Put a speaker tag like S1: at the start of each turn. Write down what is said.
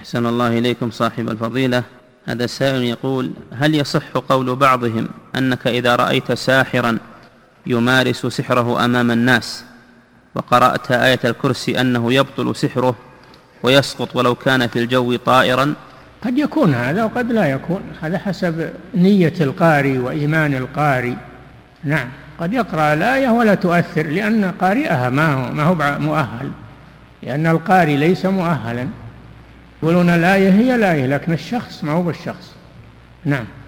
S1: أحسن الله إليكم صاحب الفضيلة. هذا سائل يقول: هل يصح قول بعضهم أنك إذا رأيت ساحرا يمارس سحره أمام الناس وقرأت آية الكرسي أنه يبطل سحره ويسقط ولو كان في الجو طائرا؟
S2: قد يكون هذا وقد لا يكون، هذا حسب نية القارئ وإيمان القارئ. نعم، قد يقرأ الآية ولا تؤثر لأن قارئها ما هو مؤهل، لأن القارئ ليس مؤهلا. يقولون الآية هي الآية لكن الشخص ما هو بالشخص. نعم.